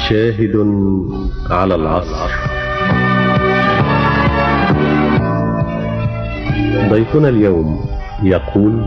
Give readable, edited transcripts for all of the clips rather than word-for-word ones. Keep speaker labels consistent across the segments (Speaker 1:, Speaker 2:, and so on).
Speaker 1: شاهد على العصر. ضيفنا اليوم يقول: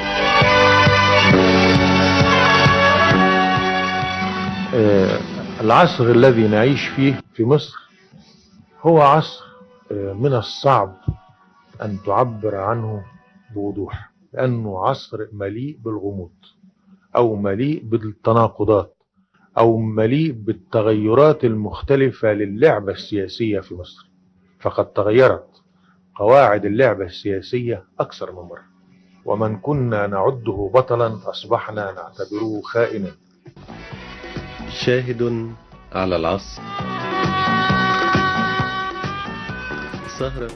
Speaker 2: العصر الذي نعيش فيه في مصر هو عصر من الصعب أن تعبر عنه بوضوح، لأنه عصر مليء بالغموض أو مليء بالتناقضات أو مليء بالتغيرات المختلفة للعبة السياسية في مصر. فقد تغيرت قواعد اللعبة السياسية أكثر من مرة، ومن كنا نعده بطلا أصبحنا نعتبره خائنا.
Speaker 1: شاهد على العصر، سهرة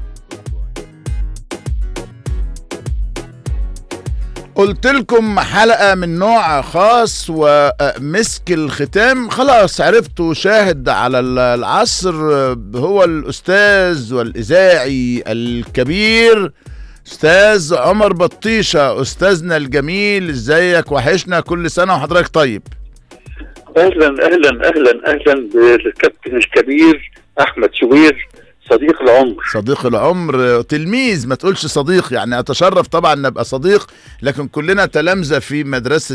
Speaker 3: قلت لكم حلقة من نوع خاص ومسك الختام. خلاص عرفتوا شاهد على العصر هو الأستاذ والإذاعي الكبير أستاذ عمر بطيشة. أستاذنا الجميل، ازيك؟ وحشنا، كل سنة وحضرتك طيب.
Speaker 4: اهلا اهلا اهلا اهلا بالكابتن الكبير احمد شوبير، صديق العمر.
Speaker 3: صديق العمر، تلميذ، ما تقولش صديق، يعني اتشرف طبعا ان ابقى صديق، لكن كلنا تلامذة في مدرسة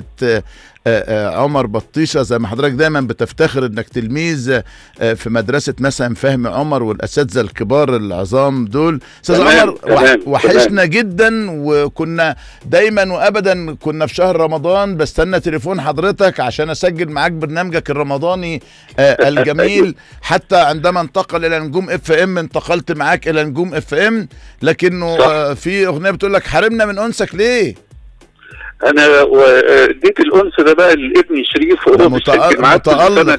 Speaker 3: عمر بطيشة، زي ما حضرتك دايما بتفتخر انك تلميذ في مدرسة مثلا فهمي عمر والاساتذة الكبار العظام دول. استاذ عمر وحشنا جدا، وكنا دايما وابدا كنا في شهر رمضان بستنى تليفون حضرتك عشان اسجل معاك برنامجك الرمضاني الجميل. حتى عندما انتقل الى نجوم اف ام انتقلت معاك الى نجوم اف ام، لكنه في اغنية بتقول لك حرمنا من انسك ليه؟
Speaker 4: انا اديت الانس ده بقى لابني شريف، وهو
Speaker 3: متألق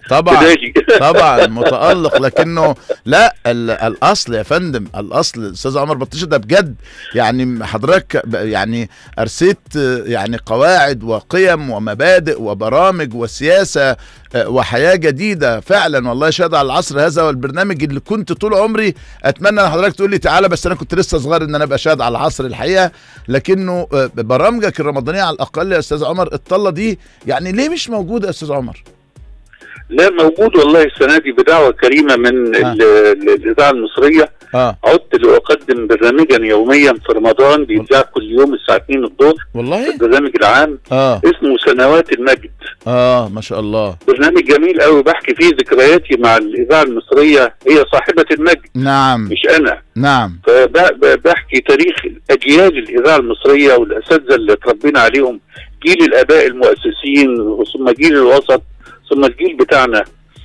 Speaker 3: طبعا متألق، لكنه لا، الاصل يا فندم، الاصل استاذ عمر بطيشة ده بجد. يعني حضرتك يعني ارسيت يعني قواعد وقيم ومبادئ وبرامج وسياسة وحياة جديدة فعلا. والله شهد على العصر هذا والبرنامج اللي كنت طول عمري اتمنى ان حضرتك تقول لي تعالى، بس انا كنت لسه صغير ان انا ابقى شاهد على العصر الحقيقة. لكنه برامجك الرمضانية على الاقل يا استاذ عمر، الطلة دي يعني ليه مش موجودة يا استاذ عمر؟
Speaker 4: لا موجود والله، السنة دي بدعوة كريمة من الإذاعة المصرية. عدت لأقدم برنامجا يوميا في رمضان بيتذاع كل يوم الساعة 2 الظهر.
Speaker 3: والله
Speaker 4: البرنامج العام اسمه سنوات المجد.
Speaker 3: ما شاء الله،
Speaker 4: برنامج جميل قوي بحكي فيه ذكرياتي مع الإذاعة المصرية، هي صاحبة المجد.
Speaker 3: نعم،
Speaker 4: مش أنا.
Speaker 3: نعم.
Speaker 4: فبحكي تاريخ أجيال الإذاعة المصرية والأساتذة اللي تربينا عليهم، جيل الآباء المؤسسين ثم جيل الوسط ثم الجيل بتاعنا،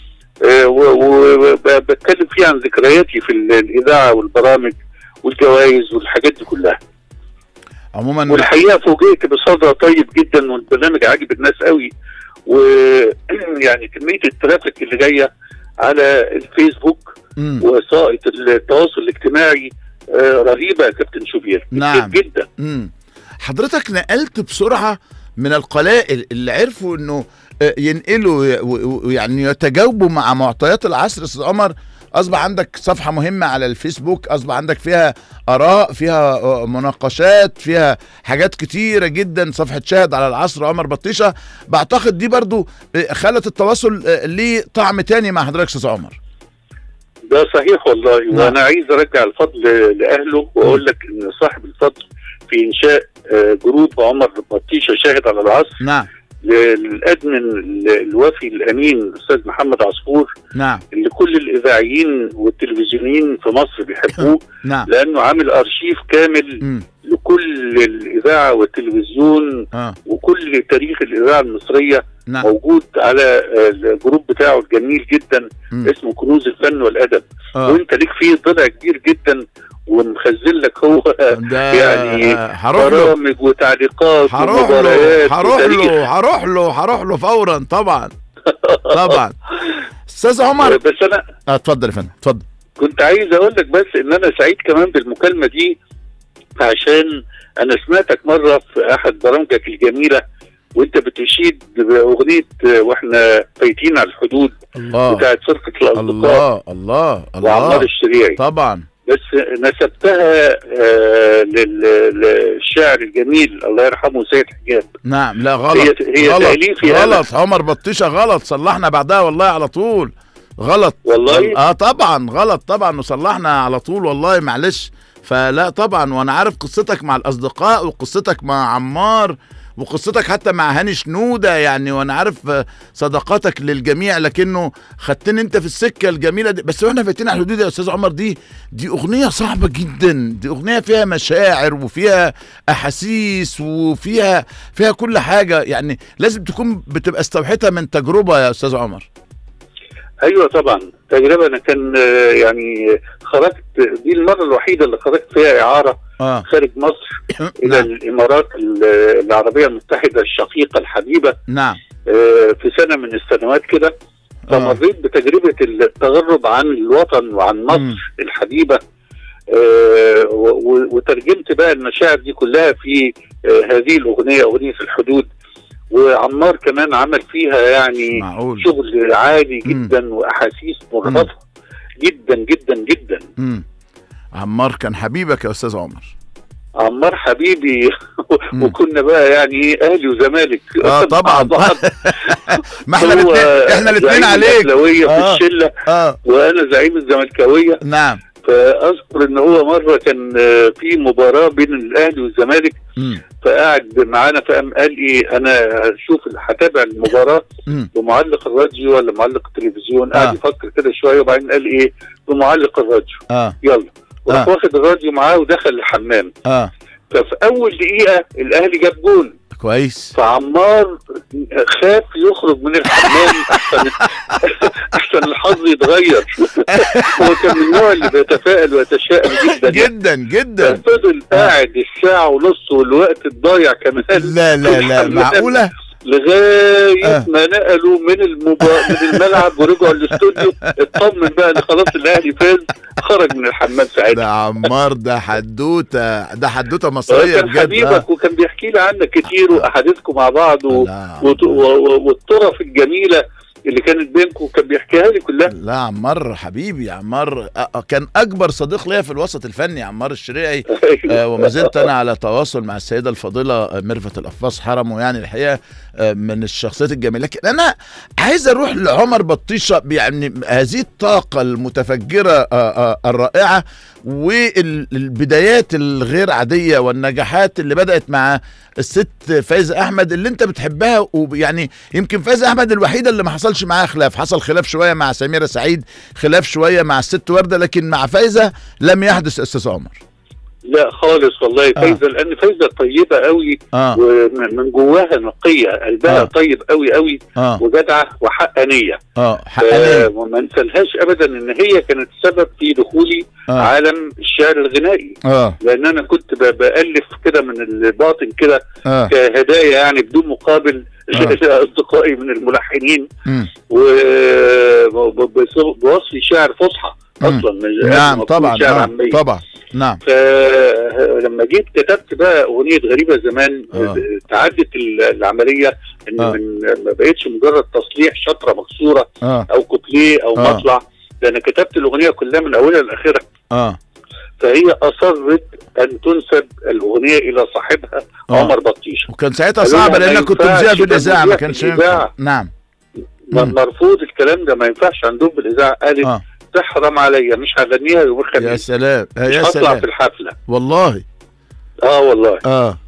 Speaker 4: وبتكلم فيه عن ذكرياتي في الإذاعة والبرامج والجوائز والحاجات دي كلها
Speaker 3: عموما.
Speaker 4: والحقيقة فوجئت بصدى طيب جدا، والبرنامج عاجب الناس قوي، ويعني كمية الترافيك اللي جاية على الفيسبوك ووسائل التواصل الاجتماعي رهيبة يا كابتن شوبير.
Speaker 3: نعم
Speaker 4: جدا.
Speaker 3: حضرتك نقلت بسرعة من القلائل اللي عرفوا انه ينقلوا ويعني يتجاوبوا مع معطيات العصر. استاذ عمر، اصبح عندك صفحة مهمة على الفيسبوك، اصبح عندك فيها اراء، فيها مناقشات، فيها حاجات كتيرة جدا. صفحة شاهد على العصر عمر بطيشة، بعتقد دي برضو خلت التواصل ليه طعم تاني مع حضرتك استاذ عمر.
Speaker 4: ده صحيح والله. وانا عايز ارجع الفضل لاهله واقول لك ان صاحب الفضل في انشاء جروب عمر بطيشة شاهد على العصر.
Speaker 3: نعم.
Speaker 4: للادمن الوفي الامين الاستاذ محمد عصفور.
Speaker 3: نعم.
Speaker 4: اللي كل الاذاعيين والتلفزيونيين في مصر بيحبوه.
Speaker 3: نعم.
Speaker 4: لانه عامل ارشيف كامل لكل الاذاعه والتلفزيون وكل تاريخ الاذاعه المصريه. نعم. موجود على الجروب بتاعه الجميل جدا اسمه كنوز الفن والادب. وانت ليك فيه ضلع كبير جدا، ومخزن لك هو يعني برامج وتعليقات ومباريات.
Speaker 3: هروح له فورا طبعا. طبعا. استاذ عمر،
Speaker 4: بس انا
Speaker 3: اتفضل يا فندم، اتفضل.
Speaker 4: كنت عايز اقول لك بس ان انا سعيد كمان بالمكالمه دي، عشان انا سمعتك مره في احد برامجك الجميله وانت بتشيد باغنيه واحنا فايتين على الحدود بتاعت فرقه الاصدقاء.
Speaker 3: الله
Speaker 4: وعمار الشريعي.
Speaker 3: طبعا
Speaker 4: بس نسبتها للشاعر الجميل الله يرحمه سيد حجاب.
Speaker 3: نعم لا غلط،
Speaker 4: هي
Speaker 3: غلط عمر بطيشة غلط، صلحنا بعدها والله على طول. غلط
Speaker 4: والله.
Speaker 3: طبعا غلط طبعا، وصلحنا على طول والله معلش. فلا طبعا، وانا عارف قصتك مع الاصدقاء وقصتك مع عمار وقصتك حتى مع هاني شنودة يعني، وانا عارف صداقاتك للجميع، لكنه خدتني انت في السكة الجميلة دي. بس واحنا فايتين على الحدود يا استاذ عمر، دي اغنية صعبة جدا، دي اغنية فيها مشاعر وفيها احاسيس وفيها كل حاجة، يعني لازم تكون بتبقى استوحيتها من تجربة يا استاذ عمر.
Speaker 4: ايوه طبعا تجربة. انا كان يعني خرجت، دي المرة الوحيدة اللي خرجت فيها اعارة خارج مصر الى الامارات العربية المتحدة الشقيقة الحبيبة.
Speaker 3: نعم.
Speaker 4: في سنة من السنوات كده، فمريت بتجربة التغرب عن الوطن وعن مصر الحبيبة، وترجمت بقى المشاعر دي كلها في هذه الأغنية، أغنية الحدود. وعمار كمان عمل فيها يعني
Speaker 3: معقول.
Speaker 4: شغل عالي جدا وأحاسيس مرهفة جدا جدا جدا.
Speaker 3: عمار كان حبيبك يا أستاذ عمر؟
Speaker 4: عمار حبيبي وكنا بقى يعني اهلي وزمالك
Speaker 3: طبعا ما احنا الاثنين عليك
Speaker 4: في الشله وانا زعيم الزملكاويه.
Speaker 3: نعم.
Speaker 4: فاذكر ان هو مره كان في مباراه بين الاهلي والزمالك، فقعد معانا فقام قال لي انا هشوف هتابع المباراه بمعلق الراديو ولا معلق التلفزيون. قعد يفكر كده شويه وبعدين قال ايه بمعلق الراديو. يلا وراح واخد الراديو معاه ودخل الحمام. ففي اول دقيقه الاهلي جاب جول
Speaker 3: كويس،
Speaker 4: فعمار خاف يخرج من الحمام احسن الحظ يتغير. هو كان من النوع اللي بيتفائل ويتشائم جدا
Speaker 3: جدا جدا.
Speaker 4: فضل قاعد الساعه ونص والوقت الضايع كمان.
Speaker 3: لا معقوله؟
Speaker 4: لغايه ما نقلوا من الملعب ورجعوا الاستوديو، اطمن بقى ان خلاص الاهلي فاز، خرج من الحمام ساعتها.
Speaker 3: ده عمار ده حدوته مصريه
Speaker 4: بجد. كان حبيبك وكان بيحكي لي عنك كتير واحاديثكم مع بعض والطرف الجميله اللي كانت بينكم كان بيحكيها لي كلها.
Speaker 3: لا عمار حبيبي، عمار كان اكبر صديق ليا في الوسط الفني، عمار الشريعي. وما زلت انا على تواصل مع السيده الفاضله ميرفت القفاص حرمه، يعني الحقيقه من الشخصيات الجميله. لكن انا عايز اروح لعمر بطيشه، يعني هذه الطاقه المتفجره الرائعه والبدايات الغير عاديه والنجاحات اللي بدات مع الست فايزة احمد اللي انت بتحبها. ويعني يمكن فايزة احمد الوحيده اللي ما حصلش معاها خلاف، حصل خلاف شويه مع سميرة سعيد، خلاف شويه مع الست ورده، لكن مع فايزة لم يحدث. استاذ عمر
Speaker 4: لا خالص والله. فايزة لان فايزة طيبه قوي ومن جواها نقيه، قلبها طيب قوي قوي وجدعه وحقانيه. وما ننسالهاش ابدا ان هي كانت سبب في دخولي عالم الشعر الغنائي. لان انا كنت بالف كده من الباطن كده كهدايا يعني بدون مقابل اصدقائي من الملحنين، وبوصفي شعر فصحى اصلا.
Speaker 3: نعم طبعا طبعا. نعم.
Speaker 4: فلما جيت كتبت بقى اغنيه غريبه زمان، تعدت العمليه ان ما بقتش مجرد تصليح شطره مكسوره او كوبليه او مطلع، ده انا كتبت الاغنيه كلها من اولها لاخرها. فهي اصرت ان تنسب الاغنيه الى صاحبها عمر بطيشه،
Speaker 3: وكان ساعتها صعب لانك كنت مذيع في الاذاعه، ما كانش ينفع. نعم.
Speaker 4: مرفوض الكلام ده، ما ينفعش عندهم بالاذاعه. قالت تحرم عليا، مش هغنيها يوم الخميس.
Speaker 3: يا سلام
Speaker 4: يا سلام، مش هطلع في الحفله
Speaker 3: والله.
Speaker 4: والله.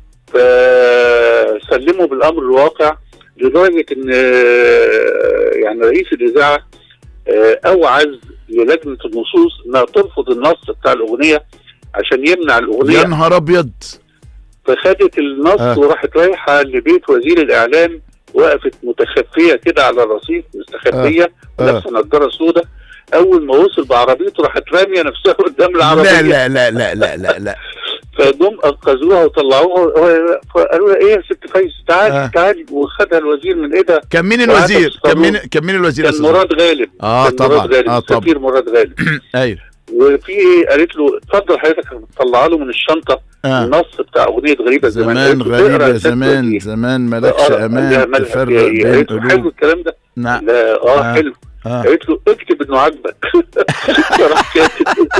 Speaker 4: فسلموا بالامر الواقع، لدرجه ان يعني رئيس الاذاعه اوعز للجنه النصوص انها ترفض النص بتاع الاغنيه عشان يمنع الاغنيه.
Speaker 3: يا نهار ابيض.
Speaker 4: فخدت النص وراحت رايحه لبيت وزير الاعلام، وقفت متخفيه كده على الرصيف مستخبيه لابسه نضاره سوداء. اول ما وصل بعربيته راحت راميه نفسها قدام العربيه.
Speaker 3: لا لا لا لا لا لا.
Speaker 4: فجم انقذوها وطلعوها، فقالوا لها ايه يا ست فايز تعالي تعالي، وخدها الوزير من ايدها.
Speaker 3: كان مين الوزير؟ كان مين الوزير؟
Speaker 4: كان مراد غالب.
Speaker 3: طبعا.
Speaker 4: السفير مراد غالب.
Speaker 3: ايوه.
Speaker 4: وفي قالت له اتفضل حضرتك، طلع له من الشنطه النص بتاع اغنيه غريبه زمان.
Speaker 3: غريبه زمان مالكش امان
Speaker 4: تفرق بين قلوب. حلو الكلام ده.
Speaker 3: نعم.
Speaker 4: لا حلو. قالت له اكتب انه عاجبك. راح كاتب.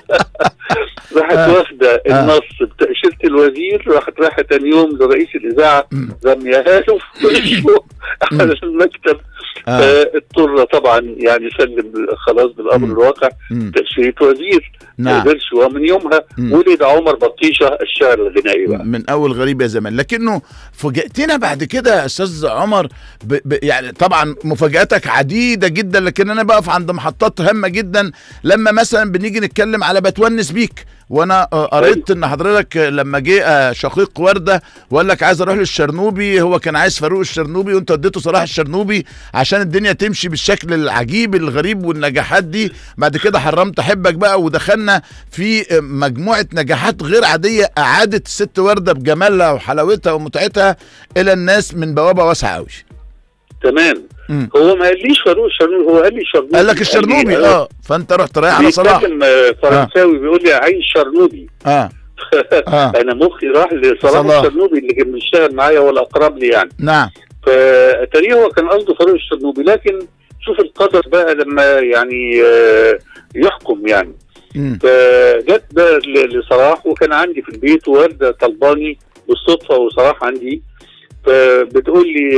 Speaker 4: راحت واخده النص بتأشيرة الوزير، راحت رايحه تاني يوم لرئيس الاذاعه رميها له في وشه على المكتب. اضطر طبعا يعني سلم خلاص بالامر الواقع تأشيرة وزير. ما قدرش. ومن يومها ولد عمر بطيشه الشاعر الغنائي بقى.
Speaker 3: من اول غريب يا زمان. لكنه فاجأتنا بعد كده يا استاذ عمر يعني طبعا مفاجاتك عديده جدا، لكن انا بقف عند محطات هامه جدا. لما مثلا بنيجي نتكلم على بتونس بيك، وانا قريت ان حضرتك لما جه شقيق ورده وقال لك عايز اروح للشرنوبي، هو كان عايز فاروق الشرنوبي وانت اديته صلاح الشرنوبي عشان الدنيا تمشي بالشكل العجيب الغريب والنجاحات دي. بعد كده حرمت احبك بقى، ودخلنا في مجموعه نجاحات غير عاديه اعادت الست ورده بجمالها وحلاوتها ومتعتها الى الناس من بوابه واسعه قوي.
Speaker 4: تمام. هو ما قاليش فاروق الشرنوبي، هو قال لي الشرنوبي.
Speaker 3: قال لك الشرنوبي. فانت رحت رايح على صلاح.
Speaker 4: بيتكلم فرنساوي بيقول لي عايز شرنوبي. انا مخي راح لصلاح الشرنوبي اللي كان بيشتغل معايا ولا اقرب لي يعني.
Speaker 3: نعم.
Speaker 4: فتاريخ هو كان قصده فاروق الشرنوبي، لكن شوف القدر بقى لما يعني يحكم يعني. فجت بقى لصلاح، وكان عندي في البيت ووالده طلباني بالصدفه، وصلاح عندي، فبتقول لي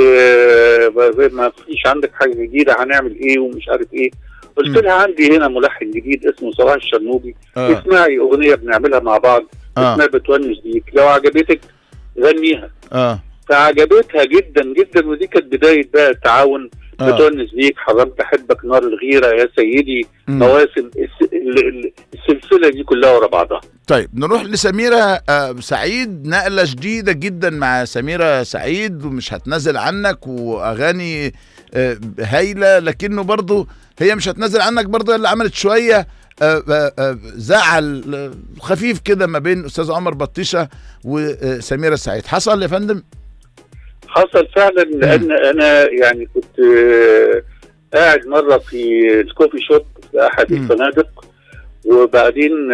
Speaker 4: ما فيش عندك حاجه جديده، هنعمل ايه ومش عارف ايه. قلت لها عندي هنا ملحن جديد اسمه صلاح الشرنوبي، اسمعي اغنيه بنعملها مع بعض اسمها بتونس بيك، لو عجبتك غنيها. فعجبتها جدا جدا، ودي كانت بدايه بقى التعاون. بتونس بيك، حرمت احبك، نار الغيره، يا سيدي، مواسم، السلسله دي كلها ورا بعضها.
Speaker 3: طيب نروح لسميرة سعيد، نقلة جديدة جدا مع سميرة سعيد، ومش هتنزل عنك، واغاني هايلة، لكنه برضو هي مش هتنزل عنك برضو اللي عملت شوية زعل خفيف كده ما بين استاذ عمر بطيشة وسميرة سعيد. حصل يا فندم؟
Speaker 4: حصل فعلا، لان انا يعني كنت قاعد مرة في الكوفي شوب في احد الفنادق، وبعدين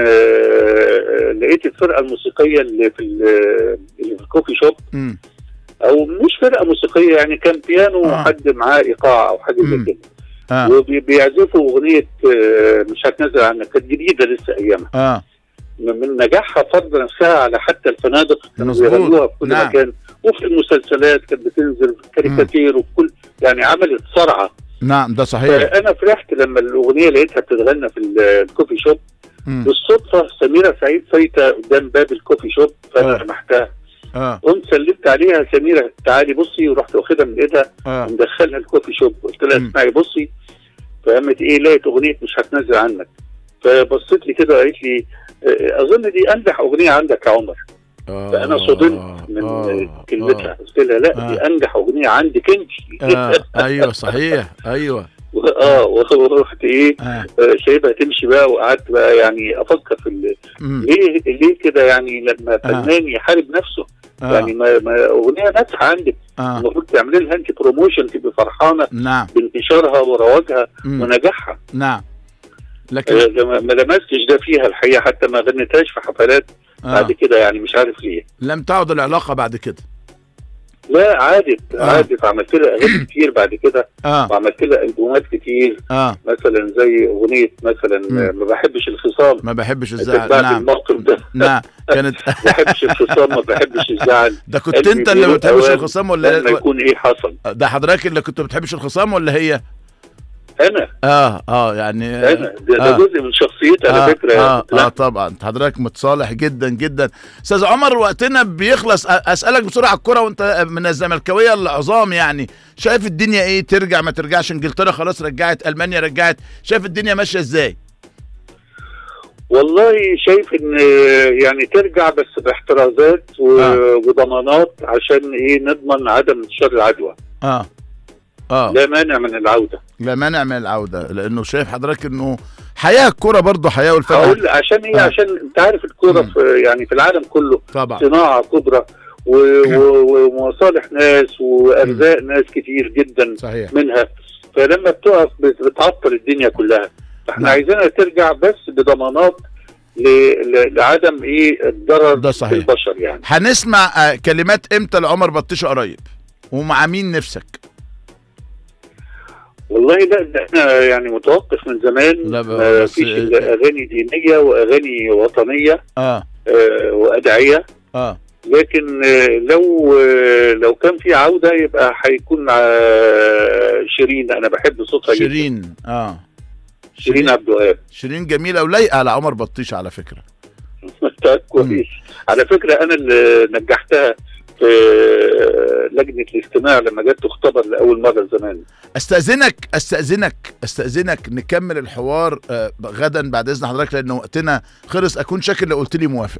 Speaker 4: لقيت الفرقة الموسيقية اللي في الكوفي شوب، او مش فرقة موسيقية يعني، كان بيانو وحد معاه ايقاع او حاجة زي كده، وبيعزفوا اغنية مش هتنزل عنك، كانت جديدة لسه ايامها. من نجاحها فرض نفسها على حتى الفنادق، كانوا بيغنوها في كل مكان، وفي المسلسلات كانت بتنزل، في الكاريكاتير، وفي كل يعني عملت صرعة.
Speaker 3: نعم ده صحيح.
Speaker 4: فأنا فرحت لما الأغنية لقيتها بتتغنى في الكوفي شوب. بالصدفة سميرة سعيد فايتة قدام باب الكوفي شوب، فأنا سمحتها. قمت سلمت عليها، سميرة تعالي بصي، ورحت واخدها من ايدها ومدخلها الكوفي شوب. قلت لها اسمعي بصي، فقامت ايه، لقيت أغنية مش هتنزل عنك. فبصيت لي كده وقالت لي أظن دي أنجح أغنية عندك يا عمر. فأنا صدمت من كلمتها، قلت لها لا دي أنجح أغنية عندك أنت.
Speaker 3: أيوه صحيح أيوه.
Speaker 4: ورحت ايه سايبها تمشي بقى، وقعدت بقى يعني افكر في ليه كده يعني، لما فنان يحارب نفسه يعني ما اغنيه ناجحه عندك المفروض تعملي لها انت بروموشن، تبقي فرحانه بانتشارها ورواجها ونجاحها.
Speaker 3: نعم. لكن
Speaker 4: ما لمستش ده فيها الحقيقه، حتى ما غنيتهاش في حفلات بعد كده يعني، مش عارف ليه.
Speaker 3: لم تعد العلاقه بعد كده؟
Speaker 4: لا عادت عملت لها اغاني كتير بعد كده، وعملت لها البومات كتير، مثلا زي اغنيه مثلا ما بحبش الخصام،
Speaker 3: ما بحبش الزعل.
Speaker 4: نعم الموقف ده.
Speaker 3: نعم كانت
Speaker 4: ما بحبش الخصام، ما بحبش الزعل.
Speaker 3: ده كنت انت اللي ما بتحبش الخصام ولا
Speaker 4: لما يكون ايه حصل؟
Speaker 3: ده حضرتك اللي كنت ما بتحبش الخصام ولا هي؟
Speaker 4: انا
Speaker 3: يعني
Speaker 4: انا ده جزء من شخصيتي على فكره.
Speaker 3: طبعا حضرتك متصالح جدا جدا. استاذ عمر وقتنا بيخلص، اسالك بسرعه على الكوره، وانت من الزملكاويه العظام يعني، شايف الدنيا ايه؟ ترجع ما ترجعش؟ انجلترا خلاص رجعت، المانيا رجعت، شايف الدنيا ماشيه ازاي؟
Speaker 4: والله شايف ان يعني ترجع بس باحترازات وضمانات، عشان ايه؟ نضمن عدم انتشار العدوى. لا مانع من العودة،
Speaker 3: لا مانع من العودة، لأنه شايف حضرتك إنه حياة الكرة برضه حياة والفرق.
Speaker 4: أقول عشان إيه؟ عشان أنت عارف الكرة في يعني في العالم كله
Speaker 3: طبعا
Speaker 4: صناعة كبرى ومصالح ناس وأرزاق ناس كتير جدا
Speaker 3: صحيح.
Speaker 4: منها، فلما بتقف بتعطل الدنيا كلها. فإحنا عايزينها ترجع بس بضمانات لعدم إيه الضرر بالبشر يعني.
Speaker 3: هنسمع كلمات إمتى لعمر بطيشة قريب؟ ومع مين نفسك؟
Speaker 4: والله لا، ده احنا يعني متوقف من زمان، ما فيش الا اغاني دينيه واغاني وطنيه وادعيه. لكن لو كان في عوده يبقى هيكون شيرين. انا بحب صوتها
Speaker 3: شيرين
Speaker 4: جدا. شيرين عبد الوهاب.
Speaker 3: شيرين جميله ولايقه على عمر بطيشه على فكره.
Speaker 4: كويس. على فكره انا اللي نجحتها في لجنه الاستماع لما جت تختبر لاول مره زمان.
Speaker 3: استاذنك نكمل الحوار غدا بعد اذن حضرتك، لان وقتنا خلص. اكون شاكر لو قلت لي موافق.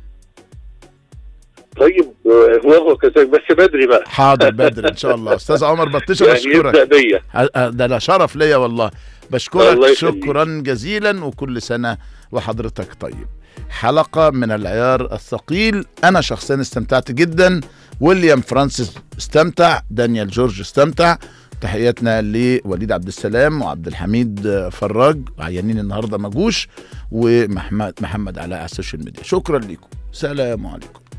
Speaker 4: طيب هو كذلك، بس بدري بقى.
Speaker 3: حاضر بدري ان شاء الله. استاذ عمر بطيشه
Speaker 4: يعني
Speaker 3: بشكرك. ده شرف ليا والله. بشكرك شكرا جزيلا، وكل سنه وحضرتك طيب. حلقه من العيار الثقيل. انا شخصيا استمتعت جدا، ويليام فرانسيس استمتع، دانيال جورج استمتع. تحياتنا لوليد عبد السلام وعبد الحميد فراج، عيانين النهارده ما جوش، ومحمد علاء على السوشيال ميديا. شكرا لكم، سلام عليكم.